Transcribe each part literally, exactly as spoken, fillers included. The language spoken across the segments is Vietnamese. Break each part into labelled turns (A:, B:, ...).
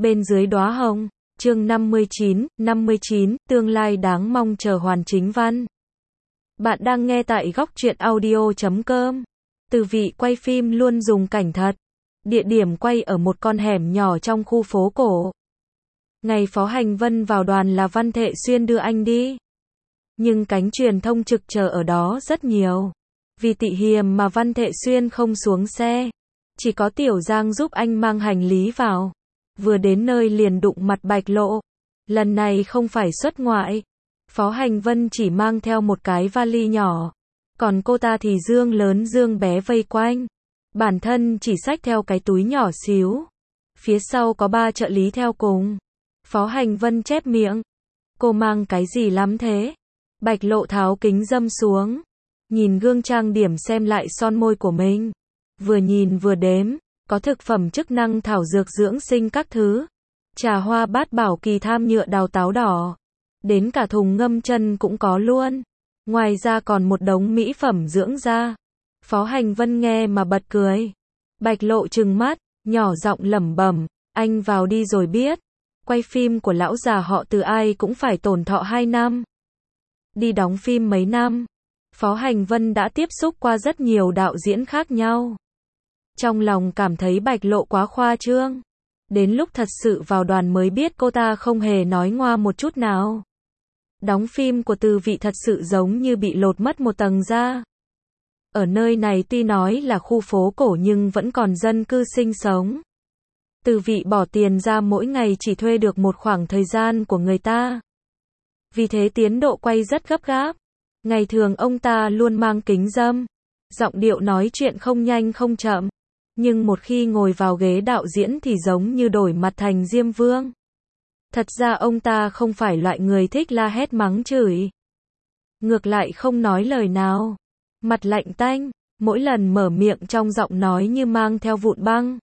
A: Bên dưới đóa hồng, chương năm mươi chín, năm mươi chín, tương lai đáng mong chờ hoàn chính văn. Bạn đang nghe tại góc truyện audio chấm com. Từ vị quay phim luôn dùng cảnh thật. Địa điểm quay ở một con hẻm nhỏ trong khu phố cổ. Ngày Phó Hành Vân vào đoàn là Văn Thệ Xuyên đưa anh đi. Nhưng cánh truyền thông trực chờ ở đó rất nhiều. Vì tị hiềm mà Văn Thệ Xuyên không xuống xe. Chỉ có Tiểu Giang giúp anh mang hành lý vào. Vừa đến nơi liền đụng mặt Bạch Lộ. Lần này không phải xuất ngoại. Phó Hành Vân chỉ mang theo một cái vali nhỏ. Còn cô ta thì dương lớn dương bé vây quanh. Bản thân chỉ xách theo cái túi nhỏ xíu. Phía sau có ba trợ lý theo cùng. Phó Hành Vân chép miệng. Cô mang cái gì lắm thế? Bạch Lộ tháo kính râm xuống. Nhìn gương trang điểm xem lại son môi của mình. Vừa nhìn vừa đếm. Có thực phẩm chức năng thảo dược dưỡng sinh các thứ. Trà hoa bát bảo kỳ tham nhựa đào táo đỏ. Đến cả thùng ngâm chân cũng có luôn. Ngoài ra còn một đống mỹ phẩm dưỡng da. Phó Hành Vân nghe mà bật cười. Bạch Lộ trừng mắt, nhỏ giọng lẩm bẩm, anh vào đi rồi biết. Quay phim của lão già họ Từ ai cũng phải tổn thọ hai năm. Đi đóng phim mấy năm. Phó Hành Vân đã tiếp xúc qua rất nhiều đạo diễn khác nhau. Trong lòng cảm thấy Bạch Lộ quá khoa trương. Đến lúc thật sự vào đoàn mới biết cô ta không hề nói ngoa một chút nào. Đóng phim của Từ vị thật sự giống như bị lột mất một tầng da. Ở nơi này tuy nói là khu phố cổ nhưng vẫn còn dân cư sinh sống. Từ vị bỏ tiền ra mỗi ngày chỉ thuê được một khoảng thời gian của người ta. Vì thế tiến độ quay rất gấp gáp. Ngày thường ông ta luôn mang kính râm. Giọng điệu nói chuyện không nhanh không chậm. Nhưng một khi ngồi vào ghế đạo diễn thì giống như đổi mặt thành Diêm Vương. Thật ra ông ta không phải loại người thích la hét mắng chửi. Ngược lại không nói lời nào. Mặt lạnh tanh, mỗi lần mở miệng trong giọng nói như mang theo vụn băng.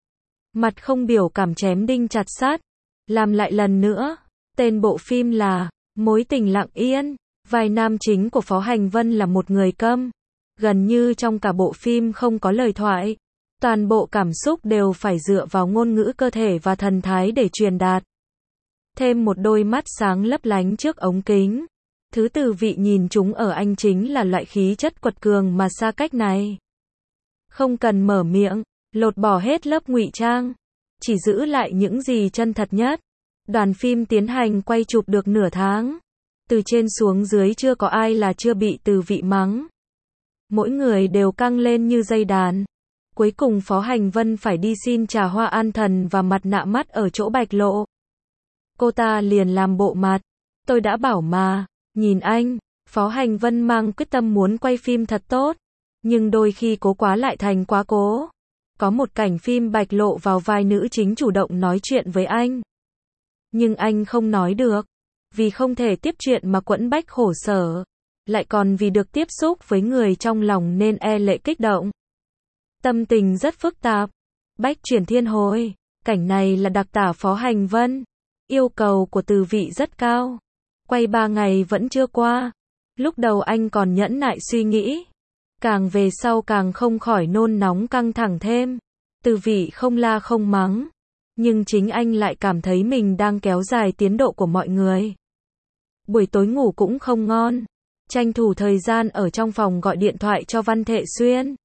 A: Mặt không biểu cảm chém đinh chặt sắt. Làm lại lần nữa. Tên bộ phim là Mối tình lặng yên. Vai nam chính của Phó Hành Vân là một người câm. Gần như trong cả bộ phim không có lời thoại. Toàn bộ cảm xúc đều phải dựa vào ngôn ngữ cơ thể và thần thái để truyền đạt. Thêm một đôi mắt sáng lấp lánh trước ống kính. Thứ Từ vị nhìn chúng ở anh chính là loại khí chất quật cường mà xa cách này. Không cần mở miệng, lột bỏ hết lớp ngụy trang. Chỉ giữ lại những gì chân thật nhất. Đoàn phim tiến hành quay chụp được nửa tháng. Từ trên xuống dưới chưa có ai là chưa bị Từ vị mắng. Mỗi người đều căng lên như dây đàn. Cuối cùng Phó Hành Vân phải đi xin trà hoa an thần và mặt nạ mắt ở chỗ Bạch Lộ. Cô ta liền làm bộ mặt. Tôi đã bảo mà, nhìn anh, Phó Hành Vân mang quyết tâm muốn quay phim thật tốt. Nhưng đôi khi cố quá lại thành quá cố. Có một cảnh phim Bạch Lộ vào vai nữ chính chủ động nói chuyện với anh. Nhưng anh không nói được. Vì không thể tiếp chuyện mà quẫn bách khổ sở. Lại còn vì được tiếp xúc với người trong lòng nên e lệ kích động. Tâm tình rất phức tạp. Bách chuyển thiên hồi. Cảnh này là đặc tả Phó Hành Vân. Yêu cầu của Từ vị rất cao. Quay ba ngày vẫn chưa qua. Lúc đầu anh còn nhẫn nại suy nghĩ. Càng về sau càng không khỏi nôn nóng căng thẳng thêm. Từ vị không la không mắng. Nhưng chính anh lại cảm thấy mình đang kéo dài tiến độ của mọi người. Buổi tối ngủ cũng không ngon. Tranh thủ thời gian ở trong phòng gọi điện thoại cho Văn Thệ Xuyên.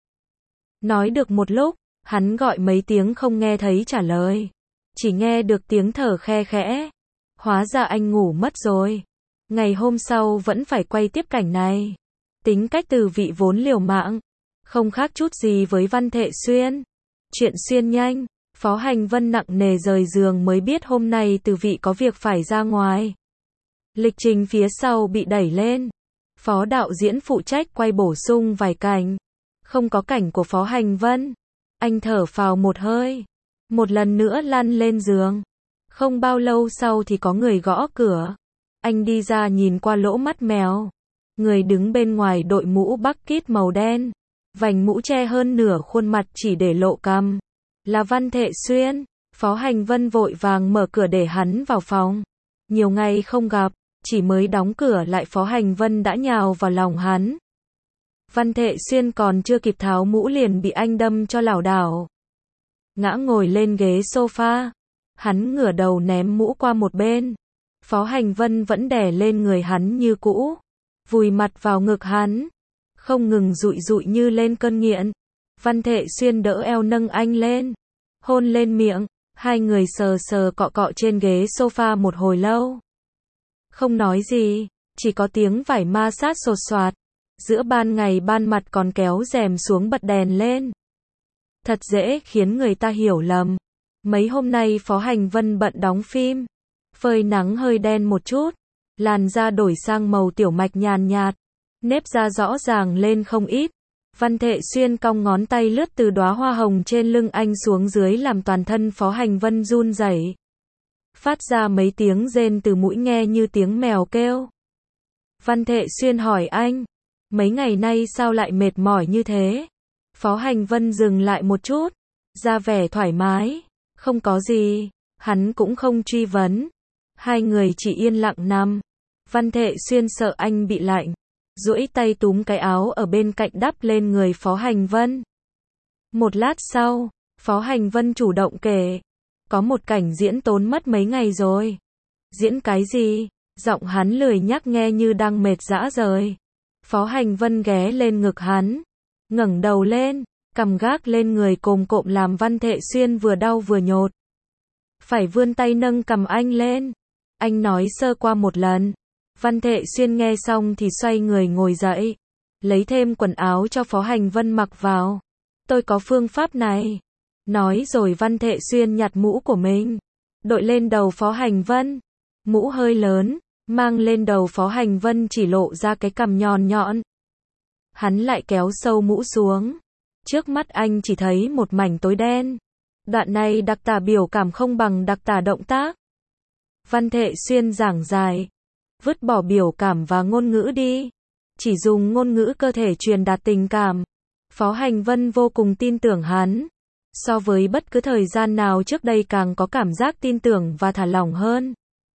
A: Nói được một lúc, hắn gọi mấy tiếng không nghe thấy trả lời. Chỉ nghe được tiếng thở khe khẽ. Hóa ra anh ngủ mất rồi. Ngày hôm sau vẫn phải quay tiếp cảnh này. Tính cách Từ vị vốn liều mạng. Không khác chút gì với Văn Thệ Xuyên. Chuyện xuyên nhanh. Phó Hành Vân nặng nề rời giường mới biết hôm nay Từ vị có việc phải ra ngoài. Lịch trình phía sau bị đẩy lên. Phó đạo diễn phụ trách quay bổ sung vài cảnh. Không có cảnh của Phó Hành Vân. Anh thở phào một hơi. Một lần nữa lăn lên giường. Không bao lâu sau thì có người gõ cửa. Anh đi ra nhìn qua lỗ mắt mèo. Người đứng bên ngoài đội mũ bucket màu đen. Vành mũ che hơn nửa khuôn mặt chỉ để lộ cằm. Là Văn Thệ Xuyên. Phó Hành Vân vội vàng mở cửa để hắn vào phòng. Nhiều ngày không gặp. Chỉ mới đóng cửa lại Phó Hành Vân đã nhào vào lòng hắn. Văn Thệ Xuyên còn chưa kịp tháo mũ liền bị anh đâm cho lảo đảo. Ngã ngồi lên ghế sofa. Hắn ngửa đầu ném mũ qua một bên. Phó Hành Vân vẫn đè lên người hắn như cũ, vùi mặt vào ngực hắn, không ngừng dụi dụi như lên cơn nghiện. Văn Thệ Xuyên đỡ eo nâng anh lên, hôn lên miệng, hai người sờ sờ cọ cọ trên ghế sofa một hồi lâu. Không nói gì, chỉ có tiếng vải ma sát sột soạt. Giữa ban ngày ban mặt còn kéo rèm xuống bật đèn lên. Thật dễ khiến người ta hiểu lầm. Mấy hôm nay Phó Hành Vân bận đóng phim, phơi nắng hơi đen một chút, làn da đổi sang màu tiểu mạch nhàn nhạt, nếp da rõ ràng lên không ít. Văn Thệ Xuyên cong ngón tay lướt từ đóa hoa hồng trên lưng anh xuống dưới làm toàn thân Phó Hành Vân run rẩy, phát ra mấy tiếng rên từ mũi nghe như tiếng mèo kêu. Văn Thệ Xuyên hỏi anh, mấy ngày nay sao lại mệt mỏi như thế? Phó Hành Vân dừng lại một chút, ra vẻ thoải mái, không có gì, hắn cũng không truy vấn. Hai người chỉ yên lặng nằm. Văn Thệ Xuyên sợ anh bị lạnh, duỗi tay túm cái áo ở bên cạnh đắp lên người Phó Hành Vân. Một lát sau, Phó Hành Vân chủ động kể, có một cảnh diễn tốn mất mấy ngày rồi. Diễn cái gì? Giọng hắn lười nhác nghe như đang mệt rã rời. Phó Hành Vân ghé lên ngực hắn, ngẩng đầu lên, cằm gác lên người cồm cộm làm Văn Thệ Xuyên vừa đau vừa nhột. Phải vươn tay nâng cằm anh lên. Anh nói sơ qua một lần. Văn Thệ Xuyên nghe xong thì xoay người ngồi dậy, lấy thêm quần áo cho Phó Hành Vân mặc vào. Tôi có phương pháp này. Nói rồi Văn Thệ Xuyên nhặt mũ của mình, đội lên đầu Phó Hành Vân. Mũ hơi lớn, mang lên đầu Phó Hành Vân chỉ lộ ra cái cằm nhọn nhọn. Hắn lại kéo sâu mũ xuống. Trước mắt anh chỉ thấy một mảnh tối đen. Đoạn này đặc tả biểu cảm không bằng đặc tả động tác. Văn Thệ Xuyên giảng dài, vứt bỏ biểu cảm và ngôn ngữ đi, chỉ dùng ngôn ngữ cơ thể truyền đạt tình cảm. Phó Hành Vân vô cùng tin tưởng hắn, so với bất cứ thời gian nào trước đây càng có cảm giác tin tưởng và thả lỏng hơn.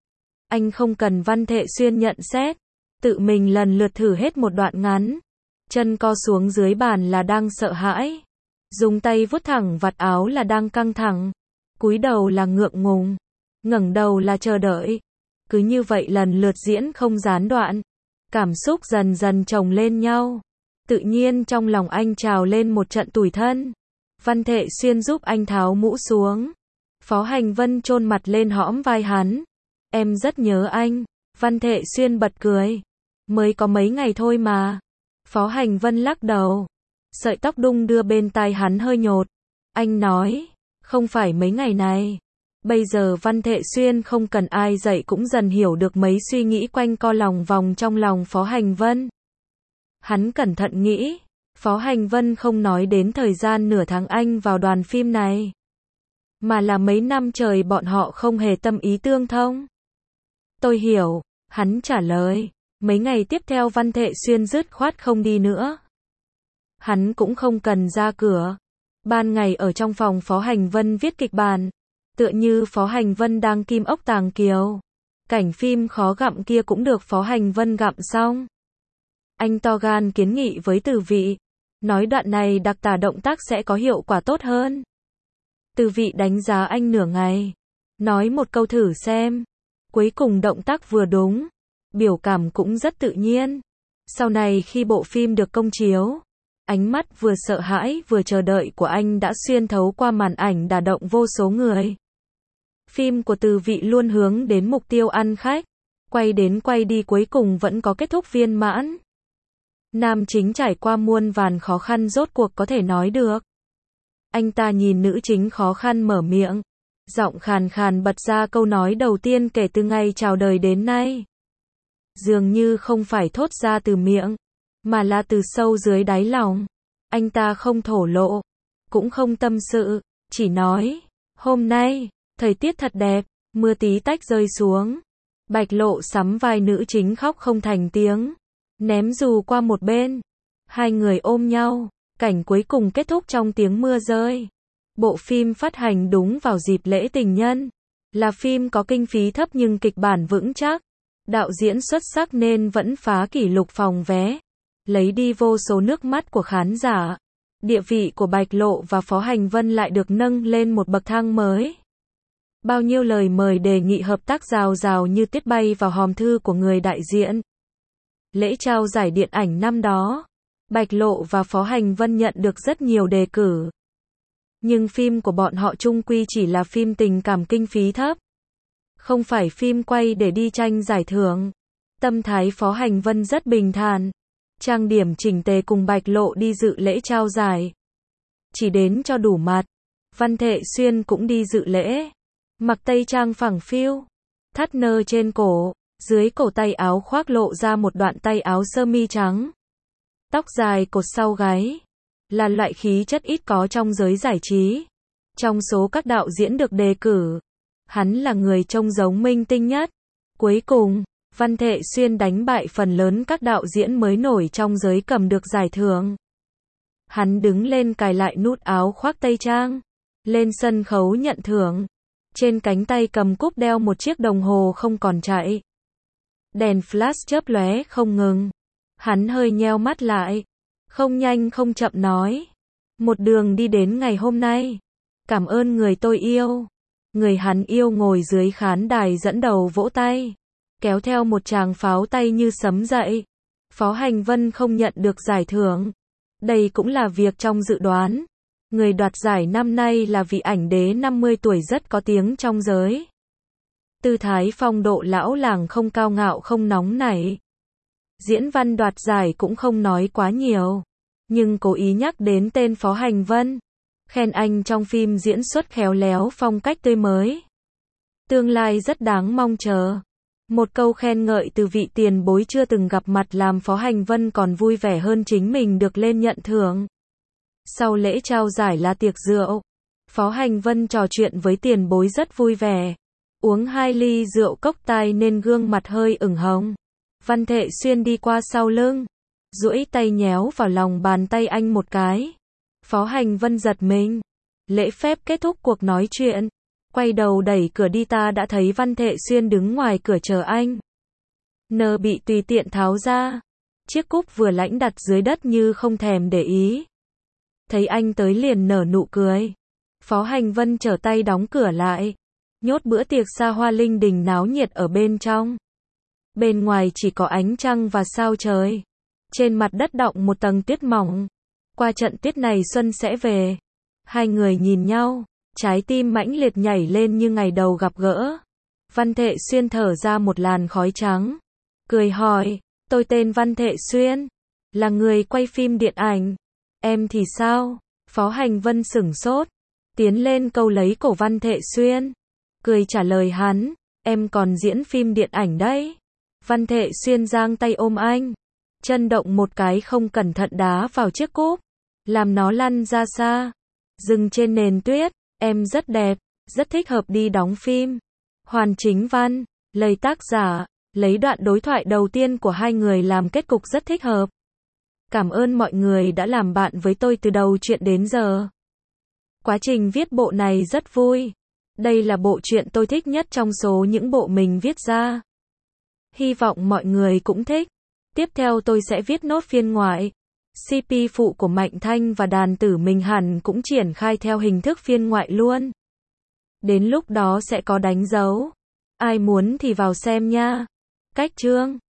A: Anh không cần Văn Thệ Xuyên nhận xét, tự mình lần lượt thử hết một đoạn ngắn. Chân co xuống dưới bàn là đang sợ hãi, dùng tay vuốt thẳng vạt áo là đang căng thẳng, cúi đầu là ngượng ngùng, ngẩng đầu là chờ đợi. Cứ như vậy lần lượt diễn không gián đoạn, cảm xúc dần dần chồng lên nhau. Tự nhiên trong lòng anh trào lên một trận tủi thân. Văn Thệ Xuyên giúp anh tháo mũ xuống. Phó Hành Vân chôn mặt lên hõm vai hắn. Em rất nhớ anh. Văn Thệ Xuyên bật cười. Mới có mấy ngày thôi mà. Phó Hành Vân lắc đầu. Sợi tóc đung đưa bên tai hắn hơi nhột. Anh nói, không phải mấy ngày này. Bây giờ Văn Thệ Xuyên không cần ai dạy cũng dần hiểu được mấy suy nghĩ quanh co lòng vòng trong lòng Phó Hành Vân. Hắn cẩn thận nghĩ, Phó Hành Vân không nói đến thời gian nửa tháng anh vào đoàn phim này, mà là mấy năm trời bọn họ không hề tâm ý tương thông. Tôi hiểu, hắn trả lời. Mấy ngày tiếp theo Văn Thệ Xuyên dứt khoát không đi nữa. Hắn cũng không cần ra cửa. Ban ngày ở trong phòng Phó Hành Vân viết kịch bản, tựa như Phó Hành Vân đang kim ốc tàng kiều. Cảnh phim khó gặm kia cũng được Phó Hành Vân gặm xong. Anh to gan kiến nghị với Từ Vị, nói đoạn này đặc tả động tác sẽ có hiệu quả tốt hơn. Từ Vị đánh giá anh nửa ngày, nói một câu thử xem. Cuối cùng động tác vừa đúng, biểu cảm cũng rất tự nhiên. Sau này khi bộ phim được công chiếu, ánh mắt vừa sợ hãi vừa chờ đợi của anh đã xuyên thấu qua màn ảnh đả động vô số người. Phim của Từ Vị luôn hướng đến mục tiêu ăn khách, quay đến quay đi cuối cùng vẫn có kết thúc viên mãn. Nam chính trải qua muôn vàn khó khăn rốt cuộc có thể nói được. Anh ta nhìn nữ chính khó khăn mở miệng, giọng khàn khàn bật ra câu nói đầu tiên kể từ ngày chào đời đến nay. Dường như không phải thốt ra từ miệng, mà là từ sâu dưới đáy lòng. Anh ta không thổ lộ, cũng không tâm sự, chỉ nói, hôm nay, thời tiết thật đẹp, mưa tí tách rơi xuống. Bạch Lộ sắm vai nữ chính khóc không thành tiếng, ném dù qua một bên. Hai người ôm nhau, cảnh cuối cùng kết thúc trong tiếng mưa rơi. Bộ phim phát hành đúng vào dịp lễ tình nhân. Là phim có kinh phí thấp nhưng kịch bản vững chắc. Đạo diễn xuất sắc nên vẫn phá kỷ lục phòng vé, lấy đi vô số nước mắt của khán giả. Địa vị của Bạch Lộ và Phó Hành Vân lại được nâng lên một bậc thang mới. Bao nhiêu lời mời đề nghị hợp tác rào rào như tuyết bay vào hòm thư của người đại diện. Lễ trao giải điện ảnh năm đó, Bạch Lộ và Phó Hành Vân nhận được rất nhiều đề cử. Nhưng phim của bọn họ chung quy chỉ là phim tình cảm kinh phí thấp. Không phải phim quay để đi tranh giải thưởng. Tâm thái Phó Hành Vân rất bình thản. Trang điểm chỉnh tề cùng Bạch Lộ đi dự lễ trao giải. Chỉ đến cho đủ mặt. Văn Thệ Xuyên cũng đi dự lễ. Mặc tây trang phẳng phiu. Thắt nơ trên cổ. Dưới cổ tay áo khoác lộ ra một đoạn tay áo sơ mi trắng. Tóc dài cột sau gáy. Là loại khí chất ít có trong giới giải trí. Trong số các đạo diễn được đề cử, hắn là người trông giống minh tinh nhất. Cuối cùng, Văn Thệ Xuyên đánh bại phần lớn các đạo diễn mới nổi trong giới cầm được giải thưởng. Hắn đứng lên cài lại nút áo khoác tây trang. Lên sân khấu nhận thưởng. Trên cánh tay cầm cúp đeo một chiếc đồng hồ không còn chạy. Đèn flash chớp lóe không ngừng. Hắn hơi nheo mắt lại. Không nhanh không chậm nói. Một đường đi đến ngày hôm nay. Cảm ơn người tôi yêu. Người hắn yêu ngồi dưới khán đài dẫn đầu vỗ tay. Kéo theo một tràng pháo tay như sấm dậy. Phó Hành Vân không nhận được giải thưởng. Đây cũng là việc trong dự đoán. Người đoạt giải năm nay là vị ảnh đế năm mươi tuổi rất có tiếng trong giới. Tư thái phong độ lão làng không cao ngạo không nóng nảy. Diễn văn đoạt giải cũng không nói quá nhiều. Nhưng cố ý nhắc đến tên Phó Hành Vân. Khen anh trong phim diễn xuất khéo léo phong cách tươi mới. Tương lai rất đáng mong chờ. Một câu khen ngợi từ vị tiền bối chưa từng gặp mặt làm Phó Hành Vân còn vui vẻ hơn chính mình được lên nhận thưởng. Sau lễ trao giải là tiệc rượu. Phó Hành Vân trò chuyện với tiền bối rất vui vẻ. Uống hai ly rượu cốc tai nên gương mặt hơi ửng hồng. Văn Thệ Xuyên đi qua sau lưng. Duỗi tay nhéo vào lòng bàn tay anh một cái. Phó Hành Vân giật mình. Lễ phép kết thúc cuộc nói chuyện. Quay đầu đẩy cửa đi ta đã thấy Văn Thệ Xuyên đứng ngoài cửa chờ anh. Nơ bị tùy tiện tháo ra. Chiếc cúp vừa lãnh đặt dưới đất như không thèm để ý. Thấy anh tới liền nở nụ cười. Phó Hành Vân trở tay đóng cửa lại. Nhốt bữa tiệc xa hoa linh đình náo nhiệt ở bên trong. Bên ngoài chỉ có ánh trăng và sao trời. Trên mặt đất đọng một tầng tuyết mỏng. Qua trận tuyết này xuân sẽ về. Hai người nhìn nhau. Trái tim mãnh liệt nhảy lên như ngày đầu gặp gỡ. Văn Thệ Xuyên thở ra một làn khói trắng. Cười hỏi. Tôi tên Văn Thệ Xuyên. Là người quay phim điện ảnh. Em thì sao? Phó Hành Vân sửng sốt. Tiến lên câu lấy cổ Văn Thệ Xuyên. Cười trả lời hắn. Em còn diễn phim điện ảnh đấy. Văn Thệ Xuyên giang tay ôm anh. Chân động một cái không cẩn thận đá vào chiếc cúp. Làm nó lăn ra xa. Dừng trên nền tuyết. Em rất đẹp. Rất thích hợp đi đóng phim. Hoàn Chính Văn. Lời tác giả. Lấy đoạn đối thoại đầu tiên của hai người làm kết cục rất thích hợp. Cảm ơn mọi người đã làm bạn với tôi từ đầu chuyện đến giờ. Quá trình viết bộ này rất vui. Đây là bộ truyện tôi thích nhất trong số những bộ mình viết ra. Hy vọng mọi người cũng thích. Tiếp theo tôi sẽ viết nốt phiên ngoại. xê pê phụ của Mạnh Thanh và đàn tử mình hẳn cũng triển khai theo hình thức phiên ngoại luôn. Đến lúc đó sẽ có đánh dấu. Ai muốn thì vào xem nha. Cách chương